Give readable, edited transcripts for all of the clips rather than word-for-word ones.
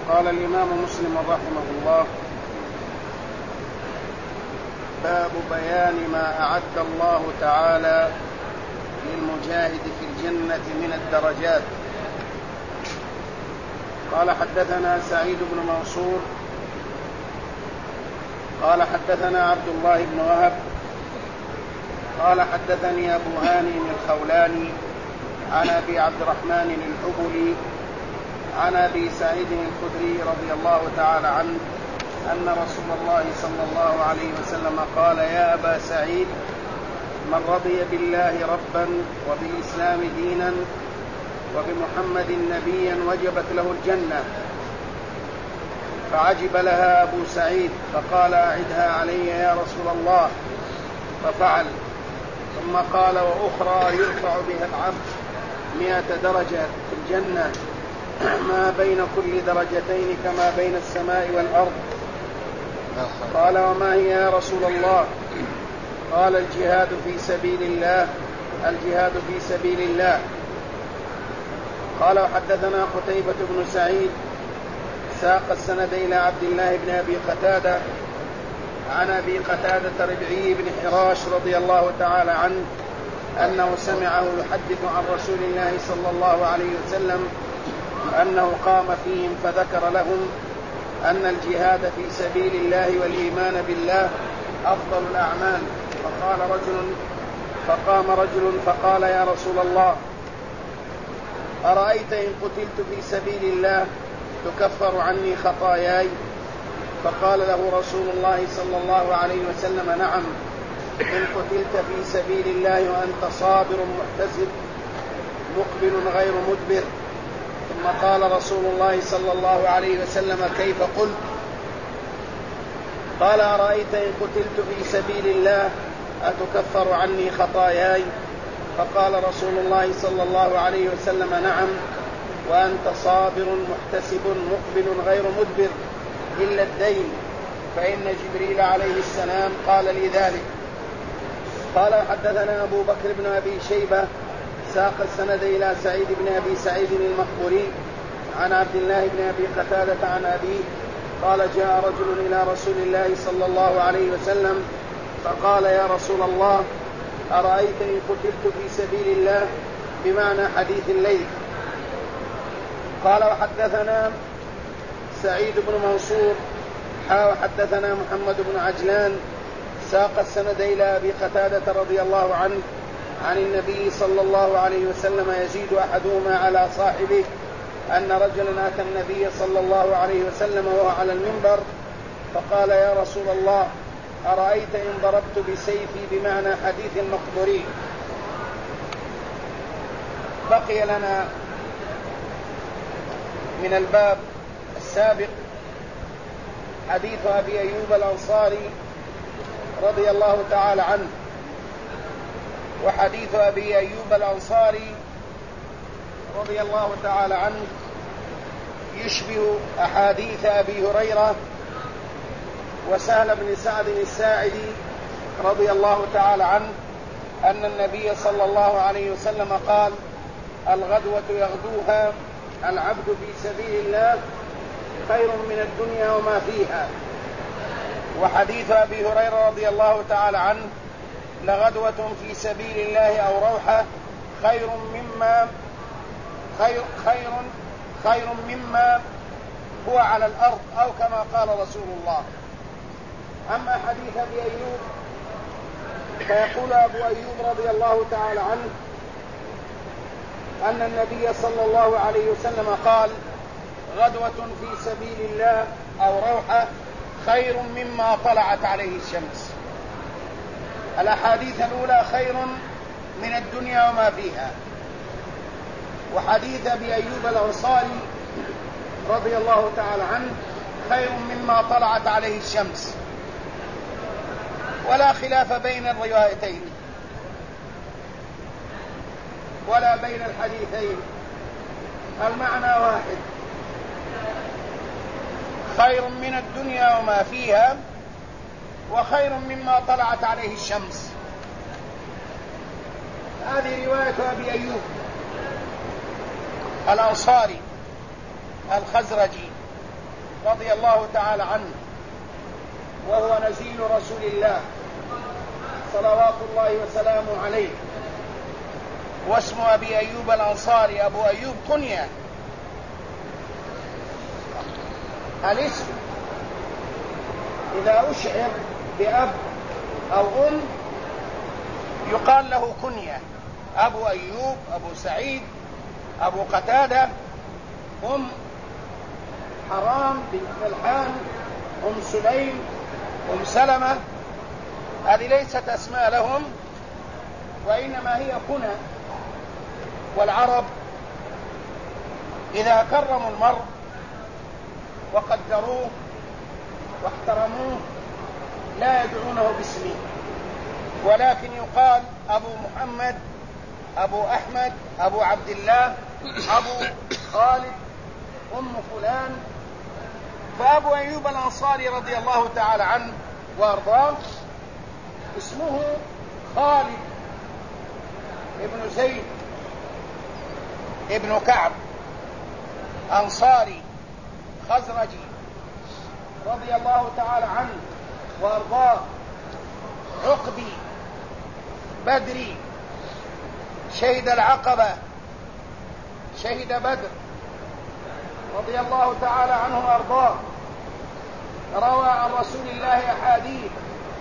قال الإمام مسلم رحمه الله: باب بيان ما أعد الله تعالى للمجاهد في الجنة من الدرجات. قال: حدثنا سعيد بن منصور قال حدثنا عبد الله بن وهب قال حدثني أبو هاني الخولاني عن أبي عبد الرحمن الحبلي عن أبي سعيد الخدري رضي الله تعالى عنه أن رسول الله صلى الله عليه وسلم قال: يا أبا سعيد، من رضي بالله ربا وبالإسلام دينا وبمحمد نبيا وجبت له الجنة. فعجب لها أبو سعيد فقال: أعدها علي يا رسول الله. ففعل، ثم قال: وأخرى يرفع بها العبد 100 درجة في الجنة، ما بين كل درجتين كما بين السماء والأرض. قال: وما هي يا رسول الله؟ قال: الجهاد في سبيل الله، الجهاد في سبيل الله. قال: وحدثنا قتيبة بن سعيد ساق السند إلى عبد الله بن أبي قتادة عن أبي قتادة ربعي بن حراش رضي الله تعالى عنه أنه سمعه يحدث عن رسول الله صلى الله عليه وسلم أنه قام فيهم فذكر لهم أن الجهاد في سبيل الله والإيمان بالله أفضل الأعمال. فقام رجل فقال: يا رسول الله، أرأيت إن قتلت في سبيل الله تكفر عني خطاياي؟ فقال له رسول الله صلى الله عليه وسلم: نعم، إن قتلت في سبيل الله وأنت صابر محتسب مقبل غير مدبر. ثم قال رسول الله صلى الله عليه وسلم: كيف قلت؟ قال: أرأيت إن قتلت في سبيل الله أتكفر عني خطاياي؟ فقال رسول الله صلى الله عليه وسلم: نعم، وأنت صابر محتسب مقبل غير مدبر إلا الدين، فإن جبريل عليه السلام قال لي ذلك. قال: حدثنا أبو بكر بن أبي شيبة ساق السند إلى سعيد بن أبي سعيد المقبوري عن عبد الله بن أبي قتادة عن أبيه قال: جاء رجل إلى رسول الله صلى الله عليه وسلم فقال: يا رسول الله، أرأيت إن قتلت في سبيل الله، بمعنى حديث الليل. قال: وحدثنا سعيد بن منصور وحدثنا محمد بن عجلان ساق السند إلى أبي قتادة رضي الله عنه عن النبي صلى الله عليه وسلم يزيد أحدهما على صاحبه أن رجلا أتى النبي صلى الله عليه وسلم وهو على المنبر فقال: يا رسول الله، أرأيت إن ضربت بسيفي، بمعنى حديث المقبوري. بقي لنا من الباب السابق حديث أبي أيوب الأنصاري رضي الله تعالى عنه. وحديث أبي أيوب الأنصاري رضي الله تعالى عنه يشبه أحاديث أبي هريرة وسهل بن سعد الساعدي رضي الله تعالى عنه أن النبي صلى الله عليه وسلم قال: الغدوة يغدوها العبد في سبيل الله خير من الدنيا وما فيها. وحديث أبي هريرة رضي الله تعالى عنه: لغدوة في سبيل الله أو روحة خير مما هو على الأرض، أو كما قال رسول الله. أما حديث أبي أيوب فيقول أبو أيوب رضي الله تعالى عنه أن النبي صلى الله عليه وسلم قال: غدوة في سبيل الله أو روحة خير مما طلعت عليه الشمس. الأحاديث الأولى خير من الدنيا وما فيها. وحديث أبي أيوب الأنصاري رضي الله تعالى عنه خير مما طلعت عليه الشمس. ولا خلاف بين الروايتين ولا بين الحديثين، المعنى واحد: خير من الدنيا وما فيها وخير مما طلعت عليه الشمس. هذه رواية أبي أيوب الأنصاري الخزرجي رضي الله تعالى عنه، وهو نزيل رسول الله صلوات الله وسلامه عليه، واسم أبي أيوب الأنصاري أبو أيوب كنية. الاسم إذا أشعر بأب أو أم يقال له كنية، أبو أيوب، أبو سعيد، أبو قتادة، أم حرام بنت ملحان، أم سليم، أم سلمة، هذه ليست أسماء لهم وإنما هي كنى. والعرب إذا كرموا المرء وقدروه واحترموه لا يدعونه باسمه، ولكن يقال أبو محمد، أبو أحمد، أبو عبد الله، أبو خالد، أم فلان. فأبو أيوب الأنصاري رضي الله تعالى عنه وأرضاه اسمه خالد ابن زيد ابن كعب، أنصاري خزرجي رضي الله تعالى عنه وأرضاه، عقبي بدري، شهد العقبة، شهد بدر، رضي الله تعالى عنه وأرضاه. روى عن رسول الله أحاديث،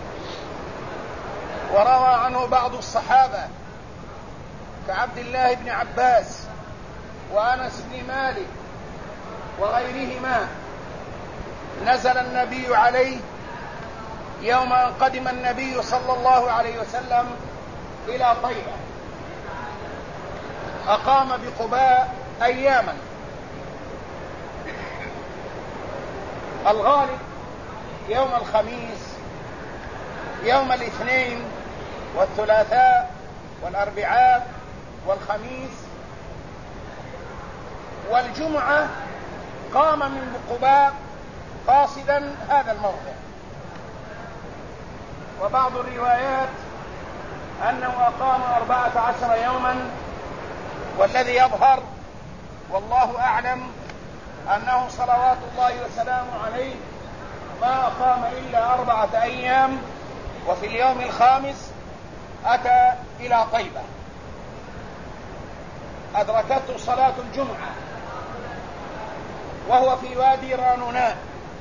وروى عنه بعض الصحابة كعبد الله بن عباس وأنس بن مالك وغيرهما. نزل النبي عليه يوم أن قدم النبي صلى الله عليه وسلم إلى طيبة، أقام بقباء أياما. الغالب يوم الخميس، يوم الاثنين والثلاثاء والأربعاء والخميس والجمعة قام من قباء قاصدا هذا الموضع. وبعض الروايات أنه أقام 14 يوما، والذي يظهر والله أعلم أنه صلوات الله وسلامه عليه ما أقام إلا 4 أيام، وفي اليوم الخامس أتى إلى طيبة، أدركته صلاة الجمعة وهو في وادي رانوناء،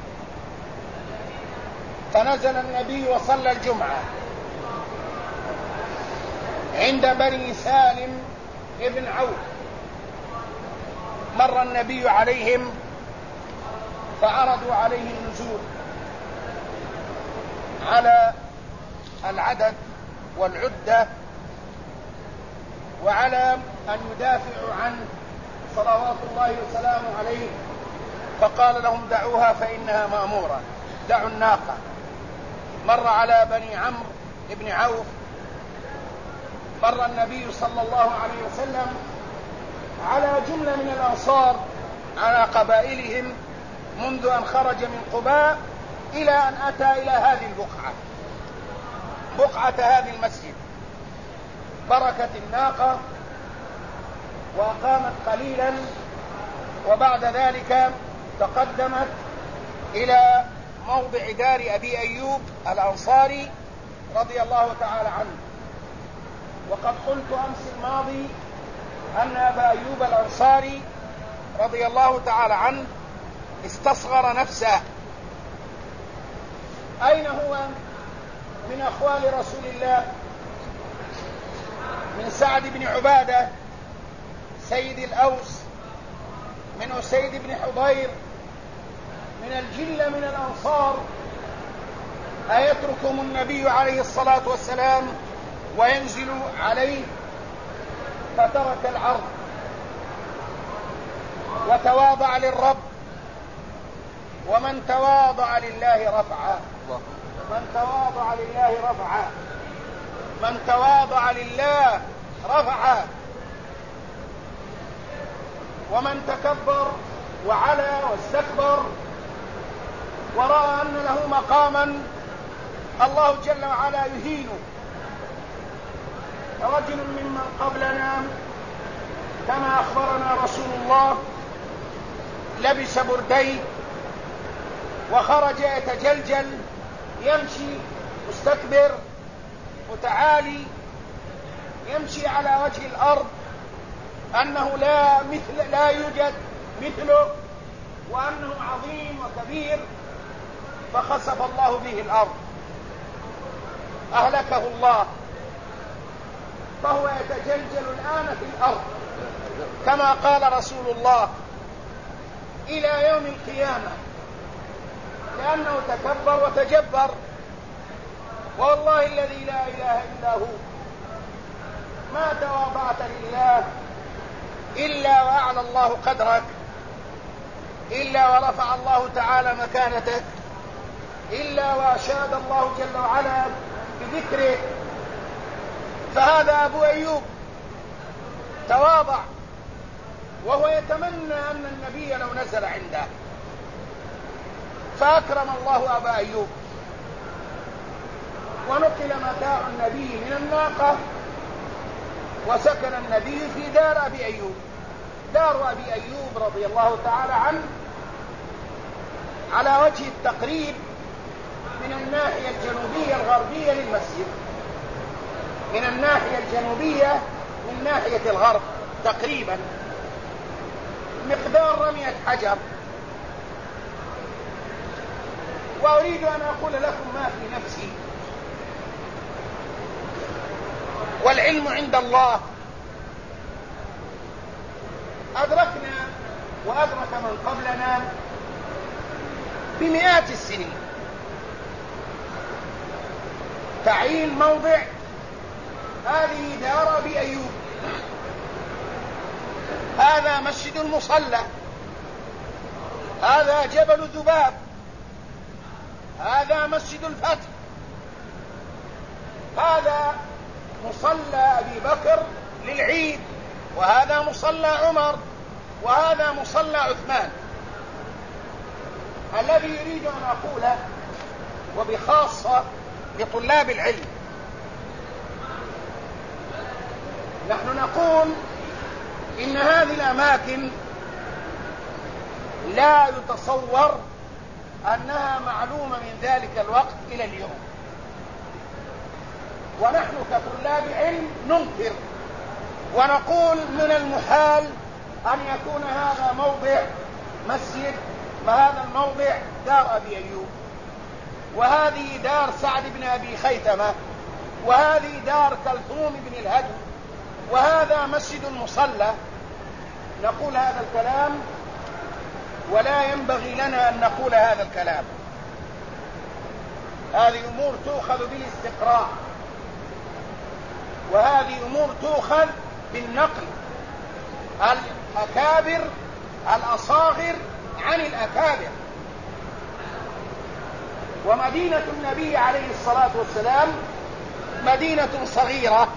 فنزل النبي وصلى الجمعة عند بني سالم ابن عوف. مر النبي عليهم فعرضوا عليه النزول على العدد والعدة وعلى أن يدافعوا عنه صلوات الله وسلامه عليه، فقال لهم دعوها فإنها مأمورة، دعوا الناقة. مر على بني عمرو بن عوف، مر النبي صلى الله عليه وسلم على جملة من الأنصار على قبائلهم منذ أن خرج من قباء إلى أن أتى إلى هذه البقعة، بقعة هذه المسجد. بركت الناقة وقامت قليلا، وبعد ذلك تقدمت إلى موضع دار أبي أيوب الأنصاري رضي الله تعالى عنه. وقد قلت أمس الماضي أن أبا أيوب الأنصاري رضي الله تعالى عنه استصغر نفسه. أين هو من أخوال رسول الله؟ من سعد بن عبادة سيد الأوس، من أسيد بن حضير، من الجلة من الأنصار. أيتركهم النبي عليه الصلاة والسلام وينزل عليه؟ فترك العرض وتواضع للرب، ومن تواضع لله رفعه، من تواضع لله رفعه، من تواضع لله رفعه. ومن تكبر وعلى واستكبر ورأى أن له مقاما الله جل وعلا يهينه. رجل ممن قبلنا كما أخبرنا رسول الله لبس بردين وخرج يتجلجل يمشي مستكبر متعالي يمشي على وجه الأرض أنه لا يوجد مثله وأنه عظيم وكبير، فخسف الله به الأرض أهلكه الله، فهو يتجلجل الآن في الأرض كما قال رسول الله إلى يوم القيامة، لأنه تكبر وتجبر. والله الذي لا إله إلا هو ما تواضعت لله إلا وأعلى الله قدرك، إلا ورفع الله تعالى مكانتك، إلا وأشاد الله جل وعلا بذكره. فهذا أبو أيوب تواضع، وهو يتمنى أن النبي لو نزل عنده، فأكرم الله أبا أيوب، ونقل متاع النبي من الناقة، وسكن النبي في دار أبي أيوب. دار أبي أيوب رضي الله تعالى عنه على وجه التقريب من الناحية الجنوبية الغربية للمسجد، من الناحية الجنوبية من ناحية الغرب تقريبا، مقدار رمية حجر. وأريد أن أقول لكم ما في نفسي، والعلم عند الله. أدركنا وأدرك من قبلنا بمئات السنين تعيين موضع هذه دار أبي أيوب، هذا مسجد المصلى، هذا جبل ذباب، هذا مسجد الفتح، هذا مصلى أبي بكر للعيد، وهذا مصلى عمر، وهذا مصلى عثمان. الذي يريد أن أقوله وبخاصة لطلاب العلم، نحن نقول إن هذه الأماكن لا يتصور أنها معلومة من ذلك الوقت إلى اليوم، ونحن كطلاب علم ننكر ونقول من المحال أن يكون هذا موضع مسجد، وهذا الموضع دار أبي أيوب، وهذه دار سعد بن أبي خيثمة، وهذه دار كلثوم بن الهدم، وهذا مسجد المصلى. نقول هذا الكلام ولا ينبغي لنا أن نقول هذا الكلام. هذه أمور تؤخذ بالاستقراء، وهذه أمور تؤخذ بالنقل، الأكابر الأصاغر عن الأكابر. ومدينة النبي عليه الصلاة والسلام مدينة صغيرة،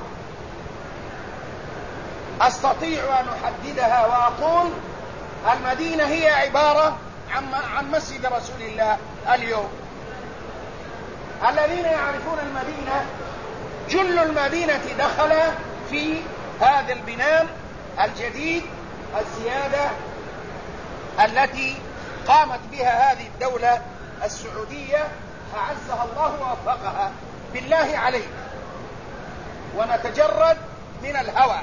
أستطيع أن أحددها وأقول المدينة هي عبارة عن مسجد رسول الله اليوم. الذين يعرفون المدينة جل المدينة دخل في هذا البناء الجديد، الزيادة التي قامت بها هذه الدولة السعودية أعزها الله ووفقها. بالله عليك، ونتجرد من الهوى،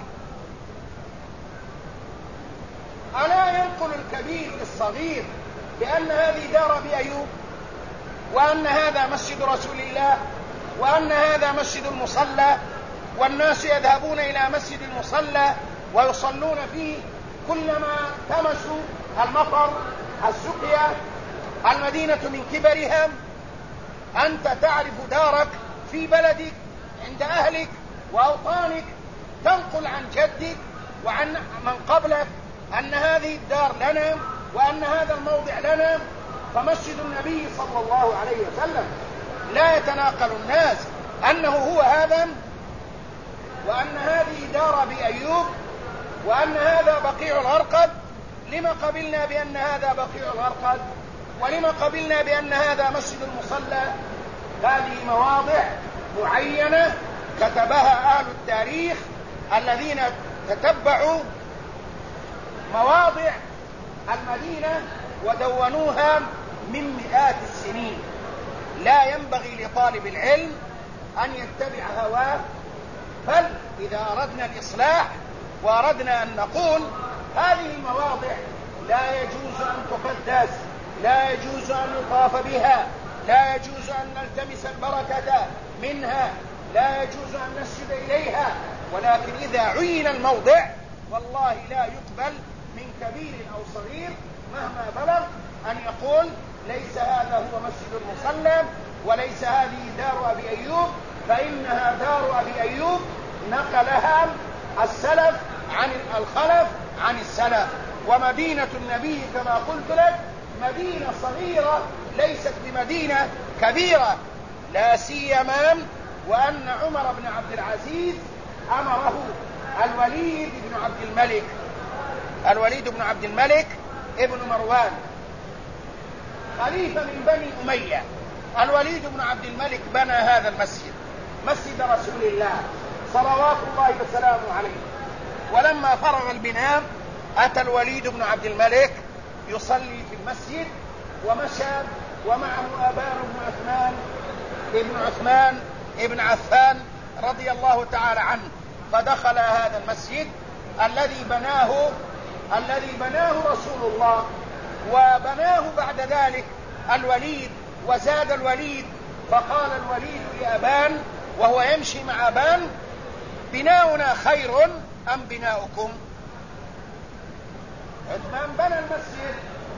ألا ينقل الكبير للصغير بأن هذه دار أبي أيوب، وأن هذا مسجد رسول الله، وأن هذا مسجد المصلى، والناس يذهبون إلى مسجد المصلى ويصلون فيه كلما تمسوا المطر السقيا. المدينة من كبرها أنت تعرف دارك في بلدك عند أهلك وأوطانك، تنقل عن جدك وعن من قبلك أن هذه الدار لنا وأن هذا الموضع لنا. فمسجد النبي صلى الله عليه وسلم لا يتناقل الناس أنه هو هذا، وأن هذه دار أبي أيوب، وأن هذا بقيع الغرقد. لما قبلنا بأن هذا بقيع الغرقد؟ ولما قبلنا بأن هذا مسجد المصلى؟ هذه مواضع معينة كتبها أهل التاريخ الذين تتبعوا مواضع المدينة ودونوها من مئات السنين. لا ينبغي لطالب العلم أن يتبع هواه، بل إذا أردنا الإصلاح وأردنا أن نقول هذه المواضع لا يجوز أن تقدس، لا يجوز أن يطاف بها، لا يجوز أن نلتمس البركة منها، لا يجوز أن نسجد إليها، ولكن إذا عين الموضع والله لا يقبل من كبير أو صغير مهما بلغ أن يقول ليس هذا هو مسجد المصلى وليس هذه دار أبي أيوب، فإنها دار أبي أيوب نقلها السلف عن الخلف عن السلف. ومدينة النبي كما قلت لك مدينة صغيرة ليست بمدينة كبيرة، لا سيما وأن عمر بن عبد العزيز أمره الوليد بن عبد الملك ابن مروان خليفة من بني أمية. الوليد بن عبد الملك بنى هذا المسجد، مسجد رسول الله صلوات الله وسلامه عليه. ولما فرغ البناء أتى الوليد بن عبد الملك يصلي في المسجد، ومشى ومعه أبان بن عثمان ابن عفان رضي الله تعالى عنه، فدخل هذا المسجد الذي بناه رسول الله، وبناه بعد ذلك الوليد وزاد الوليد. فقال الوليد لأبان وهو يمشي مع أبان: بناؤنا خير أم بناؤكم؟ عثمان بنى المسجد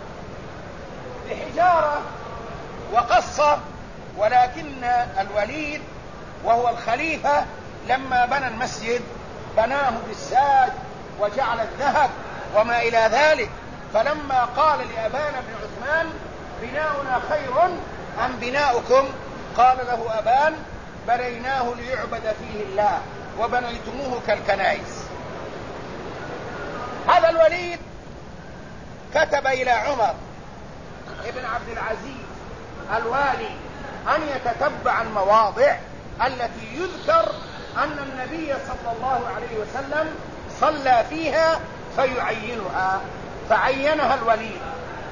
بحجارة وقصة، ولكن الوليد وهو الخليفة لما بنى المسجد بناه بالساج وجعل الذهب وما إلى ذلك. فلما قال لأبان بن عثمان: بناؤنا خير أم بناؤكم؟ قال له أبان: بنيناه ليعبد فيه الله وبنيتموه كالكنائس. هذا الوليد كتب إلى عمر ابن عبد العزيز الوالي أن يتتبع المواضع التي يذكر أن النبي صلى الله عليه وسلم صلى فيها فيعينها، فعينها الوليد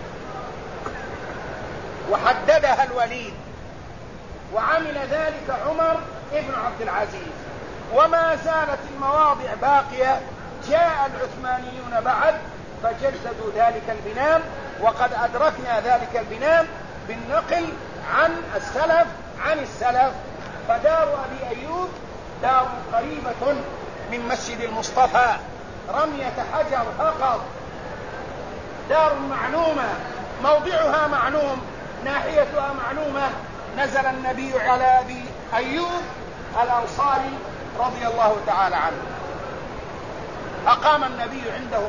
وحددها الوليد، وعمل ذلك عمر ابن عبد العزيز. وما زالت المواضع باقية، جاء العثمانيون بعد فجددوا ذلك البناء، وقد أدركنا ذلك البناء بالنقل عن السلف. فدار أبي أيوب دار قريبة من مسجد المصطفى، رمية حجر فقط، دار معلومة، موضعها معلوم، ناحيتها معلومة. نزل النبي على أبي أيوب الأنصاري رضي الله تعالى عنه، أقام النبي عنده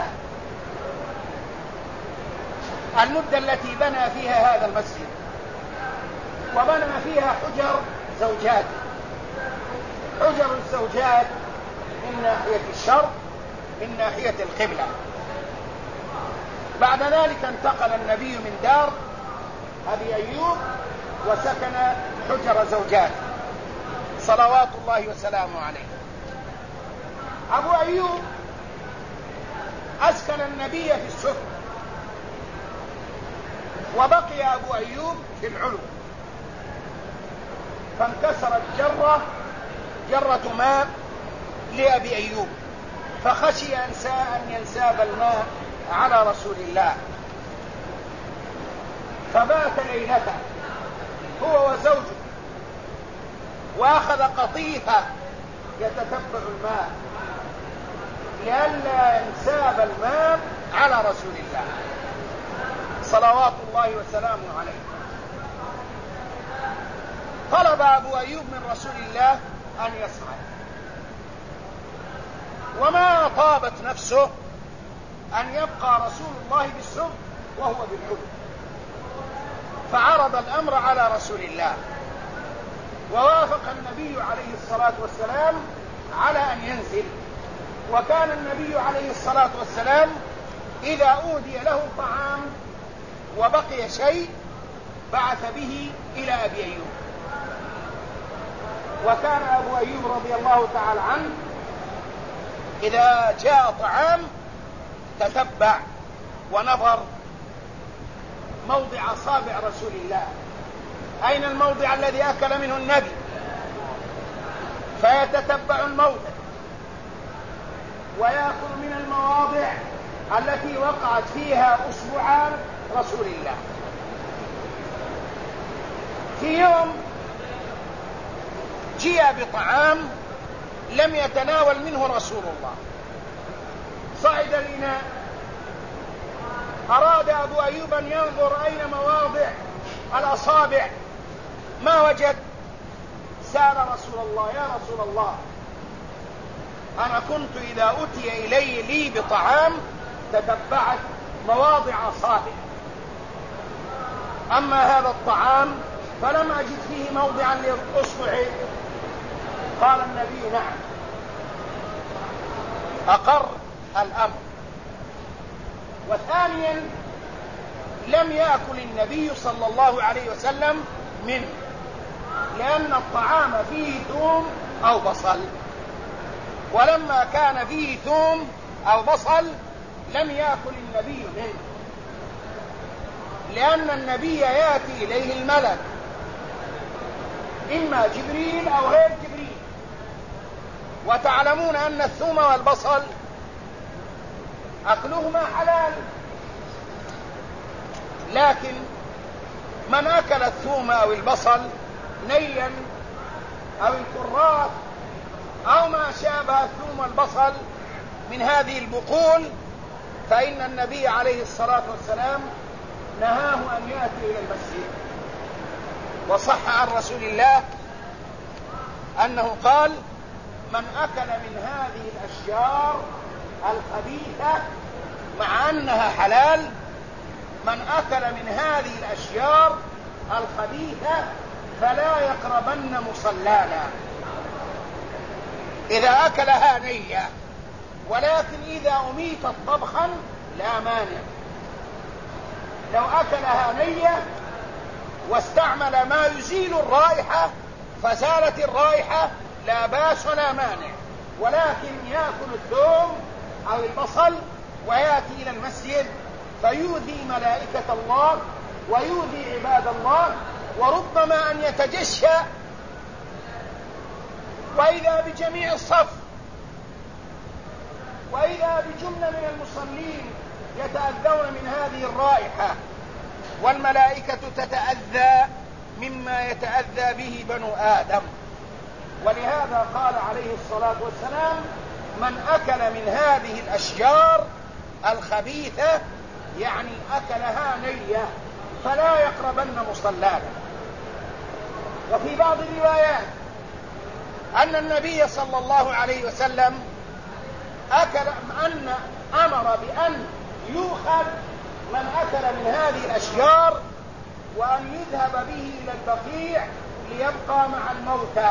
المدة التي بنى فيها هذا المسجد، وبنى فيها حجر زوجات من ناحية الشرق من ناحية القبلة. بعد ذلك انتقل النبي من دار أبي أيوب وسكن حجر زوجات صلوات الله وسلامه عليه. أبو أيوب أسكن النبي في السفل، وبقي أبو أيوب في العلو، فانكسرت جرة ماء لأبي أيوب، فخشي أن ينساب الماء على رسول الله، فبات ليلته هو وزوجه، وأخذ قطيفة يتتبع الماء لئلا ينساب الماء على رسول الله صلوات الله وسلامه عليه. طلب أبو أيوب من رسول الله أن يصعد، وما طابت نفسه أن يبقى رسول الله بالسر وهو بالعلو، فعرض الأمر على رسول الله، ووافق النبي عليه الصلاة والسلام على أن ينزل. وكان النبي عليه الصلاة والسلام إذا أودي له طعام وبقي شيء بعث به إلى أبي أيوب. وكان أبو أيوب رضي الله تعالى عنه إذا جاء طعام تتبع ونظر موضع أصابع رسول الله. أين الموضع الذي أكل منه النبي؟ فيتتبع الموضع ويأكل من المواضع التي وقعت فيها أصبعان رسول الله. في يوم جيء بطعام لم يتناول منه رسول الله، صعد الإناء، أراد أبو أيوب أن ينظر أين مواضع الأصابع، ما وجد. سأل رسول الله: يا رسول الله، أنا كنت إذا أتي لي بطعام تتبعت مواضع أصابع، أما هذا الطعام فلم أجد فيه موضعا لأصبعي. قال النبي: نعم. أقر الأمر. وثانيا لم يأكل النبي صلى الله عليه وسلم منه، لأن الطعام فيه ثوم أو بصل، ولما كان فيه ثوم أو بصل لم يأكل النبي منه، لأن النبي يأتي إليه الملك، إما جبريل أو غير جبريل، وتعلمون أن الثوم والبصل أكلهما حلال. لكن من أكل الثوم أو البصل نيا أو الكراث أو ما شابه الثوم والبصل من هذه البقول، فإن النبي عليه الصلاة والسلام نهاه أن يأتي إلى المسجد. وصح عن رسول الله أنه قال: من أكل من هذه الأشجار الخبيثة مع أنها حلال، من أكل من هذه الأشجار الخبيثة فلا يقربن مصلانا. إذا أكلها نية، ولكن إذا أميتت طبخا لا مانع. لو أكلها نية واستعمل ما يزيل الرائحة فزالت الرائحة لا بأس ولا مانع، ولكن يأكل الثوم أو البصل ويأتي إلى المسجد فيؤذي ملائكة الله ويؤذي عباد الله، وربما أن يتجشى وإذا بجميع الصف، وإذا بجملة من المصلين يتأذون من هذه الرائحة، والملائكة تتأذى مما يتأذى به بنو آدم. ولهذا قال عليه الصلاة والسلام: من أكل من هذه الأشجار الخبيثة، يعني أكلها نية، فلا يقربن مصلانا. وفي بعض الروايات أن النبي صلى الله عليه وسلم أمر بأن يؤخذ من أكل من هذه الأشجار وأن يذهب به إلى البقيع ليبقى مع الموتى.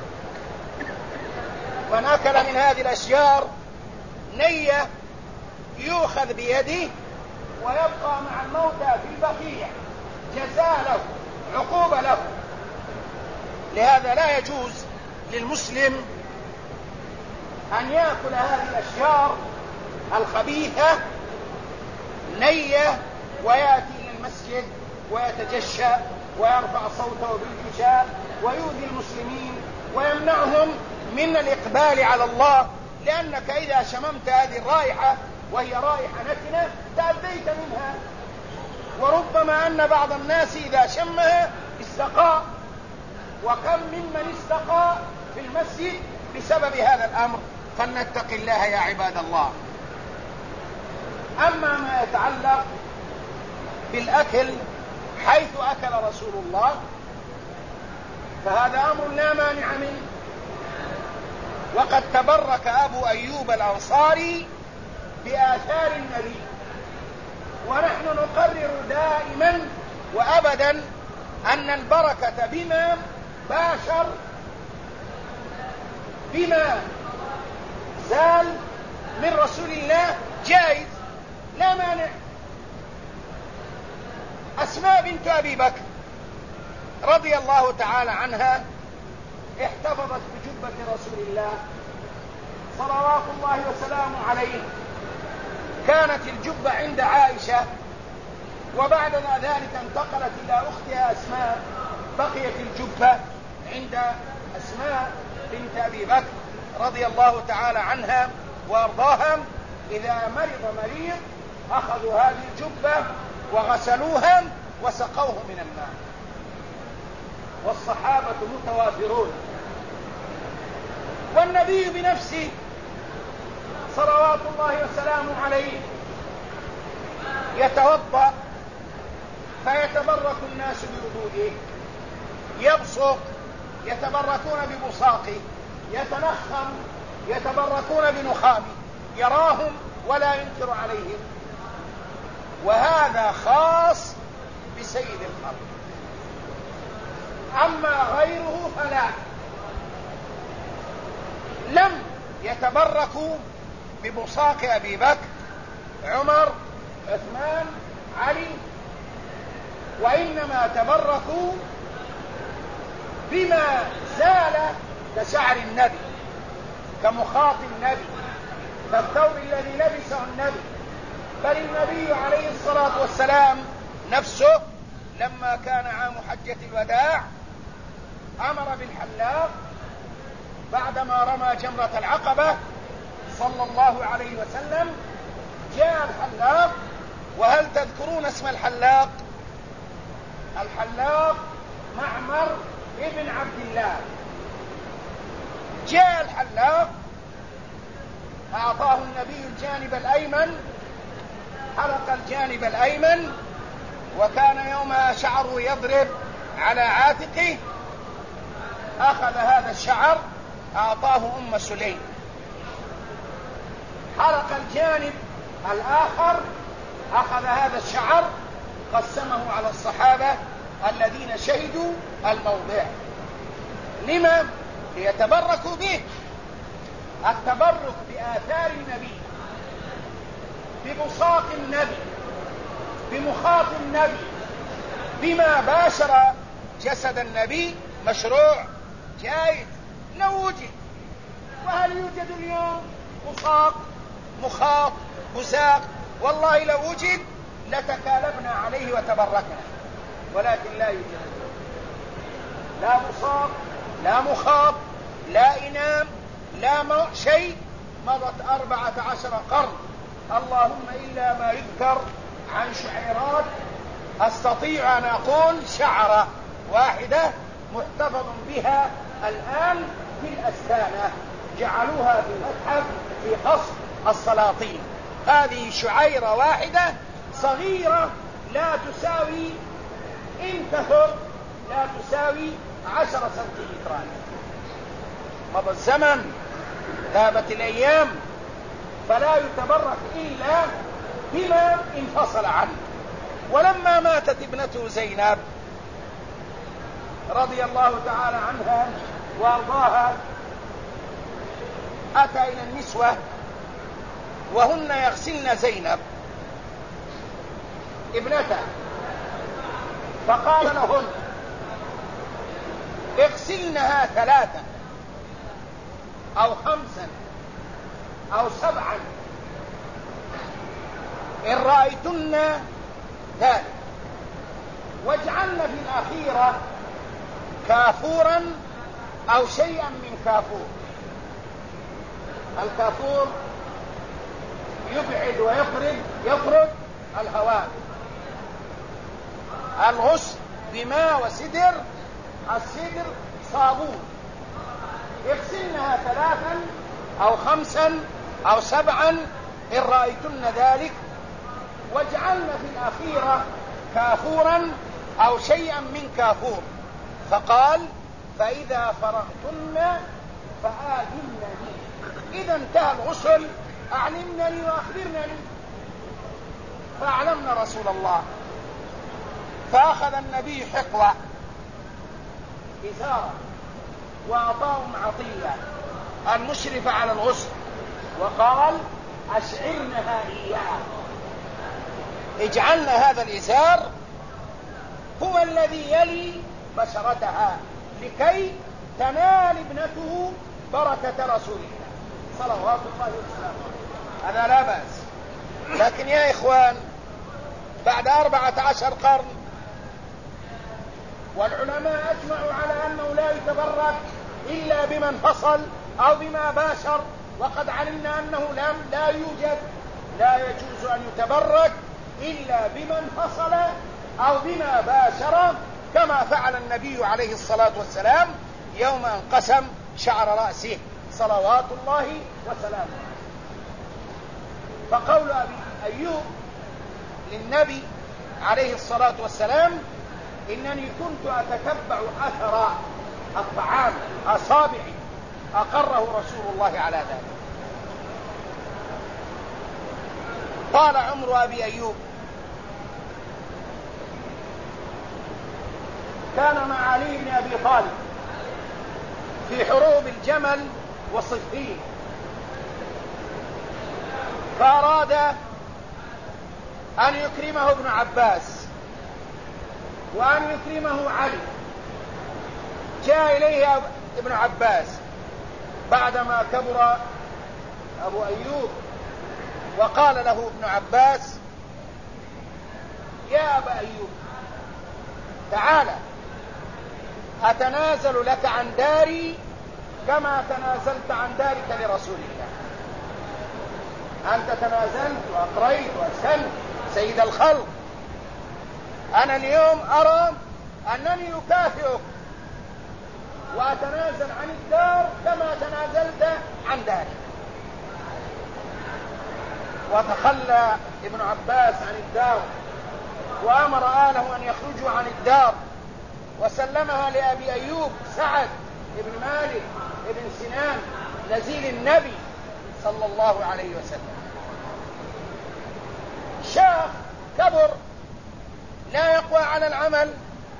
من أكل من هذه الأشجار نية يؤخذ بيده ويبقى مع الموتى في البقيع، جزاء له، عقوبة له. لهذا لا يجوز للمسلم أن يأكل هذه الأشجار الخبيثة نية ويأتي إلى المسجد ويتجشى ويرفع صوته بالجشاء ويؤذي المسلمين ويمنعهم من الإقبال على الله، لأنك إذا شممت هذه الرائحة وهي رائحة نتنة تأذيت منها، وربما أن بعض الناس إذا شمها استقى، وكم ممن استقى في المسجد بسبب هذا الأمر. فلنتق الله يا عباد الله. أما ما يتعلق بالأكل حيث أكل رسول الله فهذا أمر لا مانع منه، وقد تبرك أبو أيوب الأنصاري بآثار النبي، ونحن نقرر دائما وأبدا أن البركة بما باشر، بما زال من رسول الله جائز، لا مانع. أسماء بنت أبي بكر رضي الله تعالى عنها احتفظت بجبة رسول الله صلوات الله وسلامه عليه. كانت الجبة عند عائشة وبعد ذلك انتقلت إلى أختها أسماء، بقيت الجبة عند أسماء بنت أبي بكر رضي الله تعالى عنها وأرضاها. إذا مرض مريض أخذوا هذه الجبة وغسلوها وسقوه من الماء، والصحابة متوافرون، والنبي بنفسه صلوات الله وسلامه عليه يتوضأ فيتبرك الناس بوضوئه، يبصق يتبركون ببصاقه، يتنخم يتبركون بنخامه، يراهم ولا ينكر عليهم. وهذا خاص بسيد الخلق، أما غيره فلا. لم يتبركوا ببصاق أبي بكر، عمر، عثمان، علي، وإنما تبركوا بما زال كشعر النبي، كمخاط النبي، كالثوب الذي لبسه النبي. بل النبي عليه الصلاة والسلام نفسه لما كان عام حجة الوداع أمر بالحلاق بعدما رمى جمرة العقبة صلى الله عليه وسلم. جاء الحلاق، وهل تذكرون اسم الحلاق؟ الحلاق معمر ابن عبد الله. جاء الحلاق أعطاه النبي الجانب الأيمن، حلق الجانب الأيمن، وكان يومها شعره يضرب على عاتقه، أخذ هذا الشعر أعطاه أم سليم. حلق الجانب الآخر، أخذ هذا الشعر قسمه على الصحابة الذين شهدوا الموضع. لما؟ ليتبركوا به. التبرك بآثار النبي، ببصاق النبي، بمخاط النبي، بما باشر جسد النبي مشروع جائز لو وجد. وهل يوجد اليوم بصاق، مخاط، بزاق؟ والله لو وجد لتكالبنا عليه وتبركنا، ولكن لا يوجد، لا بصاق، لا مخاط، لا إنام، لا شيء. مضت 14 قرن، اللهم إلا ما يذكر عن شعيرات أستطيع أن أقول شعرة واحدة محتفظ بها الآن في الأستانة، جعلوها في المتحف في قصر السلاطين. هذه شعيرة واحدة صغيرة لا تساوي، إن كثر لا تساوي 10 سنتيمترات. مضى الزمن، ذهبت الأيام، فلا يتبرك إلا بما انفصل عنه. ولما ماتت ابنته زينب رضي الله تعالى عنها وارضاها، أتى إلى النسوة وهن يغسلن زينب ابنته، فقال لهن اغسلنها 3 أو 5 أو 7 إن رأيتن ذلك، واجعلن في الأخيرة كافورا أو شيئا من كافور. الكافور يبعد ويخرج الهواء. الغسل بماء وسدر، السدر صابون. اغسلنها 3 أو 5 أو 7 إن رأيتن ذلك، واجعلن في الأخيرة كافورا أو شيئا من كافور. فقال فإذا فرغتن فآذنني، إذا انتهى الغسل أعلمنني وأخبرنني. فأعلمنا رسول الله، فأخذ النبي حقوة إزارة وأعطاهم عطية المشرفة على الغسل، وقال أشعرنها إياه، اجعلنا هذا الإزار هو الذي يلي بشرتها لكي تنال ابنته بركة رسول الله صلوات الله وسلامه. هذا لا بأس. لكن يا إخوان، بعد 14 قرن، والعلماء أجمعوا على أنه لا يتبرك إلا بمن فصل أو بما باشر، وقد علمنا أنه لا يجوز أن يتبرك إلا بمن فصل أو بما باشر، كما فعل النبي عليه الصلاة والسلام يوم انقسم شعر رأسه صلوات الله وسلامه. فقول أبي أيوب للنبي عليه الصلاة والسلام: إنني كنت أتتبع أثر الطعام أصابعي، أقره رسول الله على ذلك. طال عمر أبي أيوب، كان مع علي بن أبي طالب في حروب الجمل وصفين، فأراد أن يكرمه ابن عباس وأن يكرمه علي. جاء إليه ابن عباس بعدما كبر أبو أيوب، وقال له ابن عباس: يا أبا أيوب، تعالى أتنازل لك عن داري كما تنازلت عن دارك لرسول الله. أنت تنازلت وأقريت وأسلمت سيد الخلق، أنا اليوم أرى أنني أكافئك وأتنازل عن الدار كما تنازلت عن دارك. وتخلى ابن عباس عن الدار، وأمر آله أن يخرجوا عن الدار، وسلمها لأبي أيوب سعد بن مالك بن سنان نزيل النبي صلى الله عليه وسلم. شاف كبر لا يقوى على العمل،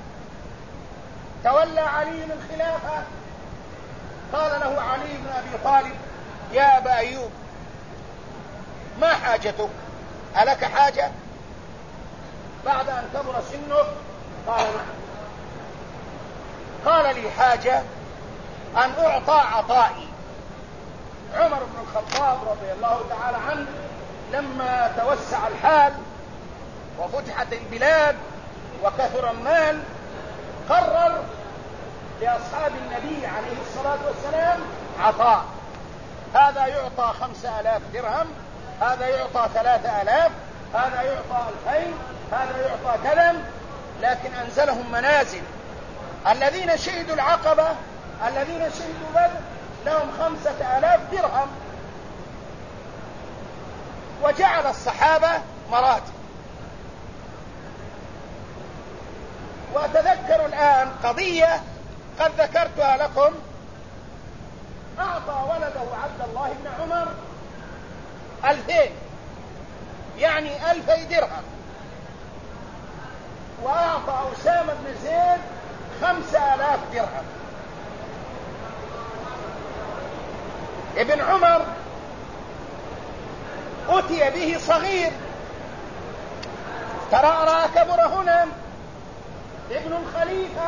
تولى علي الخلافة. قال له علي بن أبي طالب: يا أبا أيوب، ما حاجتك؟ ألك حاجة؟ بعد أن كبر سنه قال: نعم. قال: لي حاجة أن أعطى عطائي. عمر بن الخطاب رضي الله تعالى عنه لما توسع الحال وفتحت البلاد وكثر المال، قرر لأصحاب النبي عليه الصلاة والسلام عطاء. هذا يعطى 5000 درهم، هذا يعطى 3000، هذا يعطى 2000، هذا يعطى كذا. لكن أنزلهم منازل. الذين شهدوا العقبة، الذين شهدوا بدر، لهم 5000 درهم. وجعل الصحابة مراتب. وأتذكر الآن قضية قد ذكرتها لكم. أعطى ولده عبد الله بن عمر 2000، يعني 2000 درهم، وأعطى أسامة بن زيد 5000 درهم. ابن عمر أتي به صغير، ترى كبر هنا، ابن الخليفة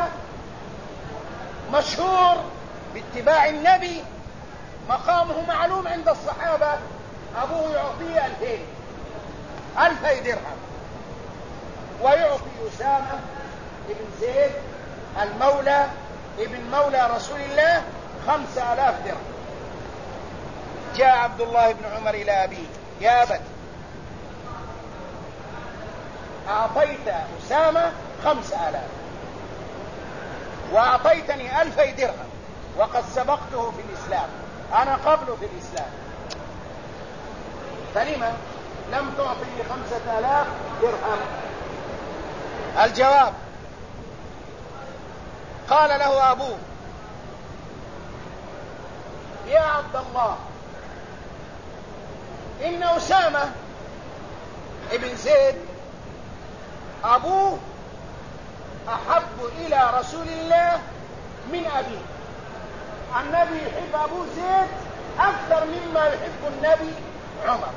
مشهور باتباع النبي، مقامه معلوم عند الصحابة. أبوه يعطيه 2000 درهم، ويعطي أسامة ابن زيد المولى ابن مولى رسول الله 5000 درهم. جاء عبد الله بن عمر إلى أبيه: يا أبت، أعطيت أسامة 5000 وأعطيتني 2000 درهم، وقد سبقته في الإسلام، أنا قبله في الإسلام، فلما لم تعطي 5000 درهم؟ الجواب: قال له أبوه: يا عبد الله، إن أسامة ابن زيد أبوه أحب إلى رسول الله من أبيه. النبي يحب أبو زيد أكثر مما يحب النبي عمر،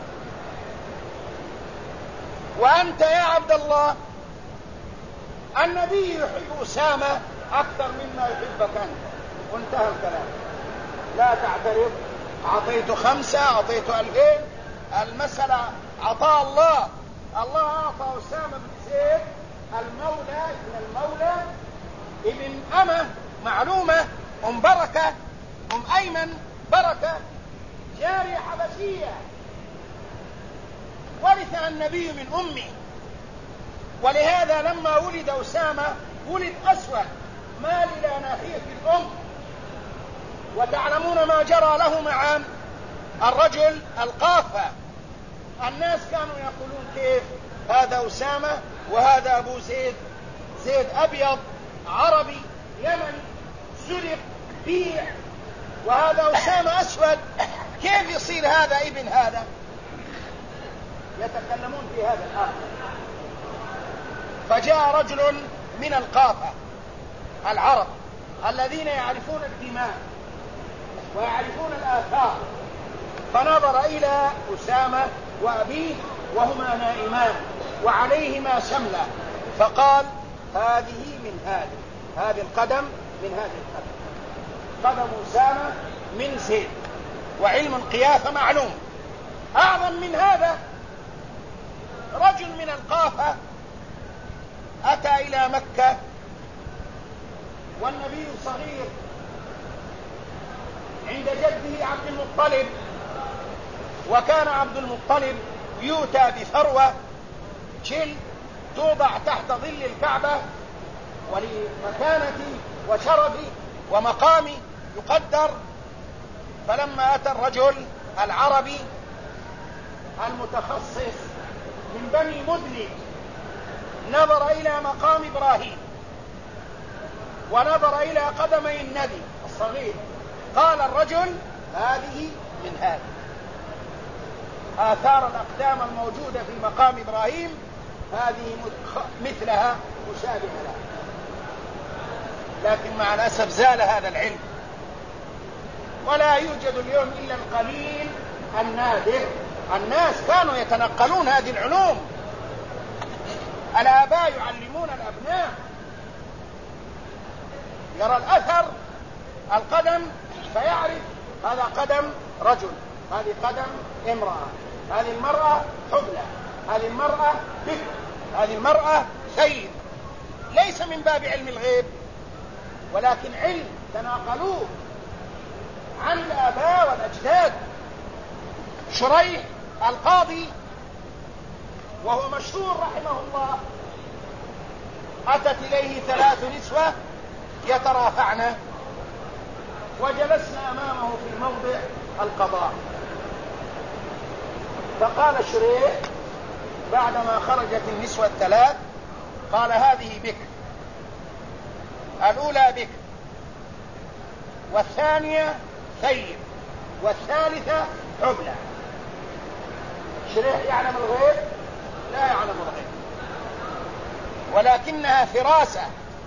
وأنت يا عبد الله النبي يحب أسامة أكثر مما يحبك أنت. وانتهى الكلام. لا تعترض، أعطيت 5، أعطيت 2000، المسألة عطاء الله. الله أعطى أسامة بن زيد المولى ابن المولى ابن أمة معلومة أم بركة أم أيمن بركة جارية حبشية ورثها النبي من أمه. ولهذا لما ولد أسامة ولد أسود مال إلى ناحية الأم. وتعلمون ما جرى له مع الرجل القافة. الناس كانوا يقولون كيف هذا أسامة وهذا أبو زيد، زيد أبيض عربي يمني سرق بيع، وهذا أسامة أسود، كيف يصير هذا ابن هذا؟ يتكلمون في هذا الأمر. فجاء رجل من القافة العرب الذين يعرفون الدماء ويعرفون الآثار، فنظر إلى أسامة وأبيه وهما نائمان وعليهما شملة، فقال هذه من هذه القدم من هذه القدم، قدم أسامة من زيد. وعلم القيافة معلوم. أعظم من هذا رجل من القافة أتى إلى مكة والنبي صغير عند جده عبد المطلب، وكان عبد المطلب يؤتى بثروة جلد توضع تحت ظل الكعبة، ولمكانتي وشرفي ومقامي يقدر. فلما أتى الرجل العربي المتخصص من بني مدلج نظر إلى مقام إبراهيم ونظر إلى قدمي النبي الصغير، قال الرجل هذه من هذه، آثار الأقدام الموجودة في مقام إبراهيم هذه مثلها مشابهة لها. لكن مع الأسف زال هذا العلم، ولا يوجد اليوم إلا القليل النادر. الناس كانوا يتنقلون هذه العلوم، الآباء يعلمون الأبناء، يرى الأثر القدم فيعرف هذا قدم رجل، هذه قدم امرأة، هذه المرأة حبلى، هذه المرأة بكر، هذه المرأة سيد. ليس من باب علم الغيب، ولكن علم تناقلوه عن الآباء والأجداد. شريح القاضي وهو مشهور رحمه الله أتت إليه 3 نسوة يترافعن، وجلسنا أمامه في موضع القضاء. فقال شريح بعدما خرجت النسوة 3 قال هذه بكر، الأولى بكر، والثانية ثيب، والثالثة حبلى. شريح يعلم الغيب؟ لا يعلم الغيب، ولكنها فراسة.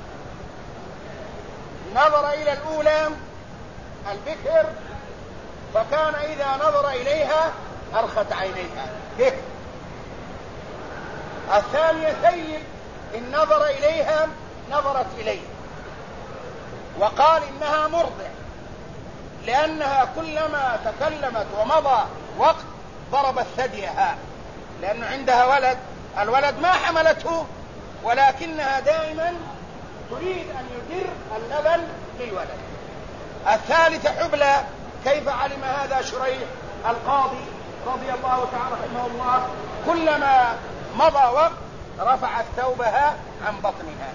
نظر إلى الأولى البكر فكان إذا نظر إليها أرخت عينيها بكر. الثانية ثيب، إن نظر إليها نظرت إليه، وقال إنها مرضع لأنها كلما تكلمت ومضى وقت ضربت ثديها، لأن عندها ولد، الولد ما حملته ولكنها دائما تريد أن يدر اللبن للولد. الثالثة حبلى. كيف علم هذا شريح القاضي رضي الله تعالى رحمه الله؟ كلما مضى وقت رفعت ثوبها عن بطنها.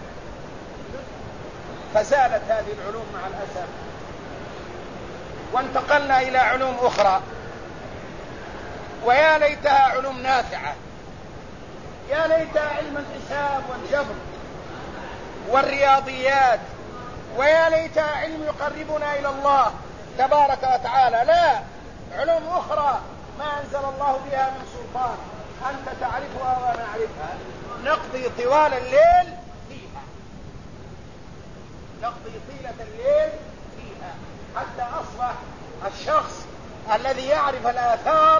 فزالت هذه العلوم مع الأسف، وانتقلنا إلى علوم أخرى، ويا ليتها علوم نافعة، يا ليتها علم الحساب والجبر والرياضيات، ويا ليتها علم يقربنا إلى الله تبارك وتعالى. لا، علوم أخرى ما أنزل الله بها من سلطان، أنت تعرفها وأنا أعرفها، نقضي طوال الليل فيها، نقضي طيلة الليل فيها، حتى أصبح الشخص الذي يعرف الآثار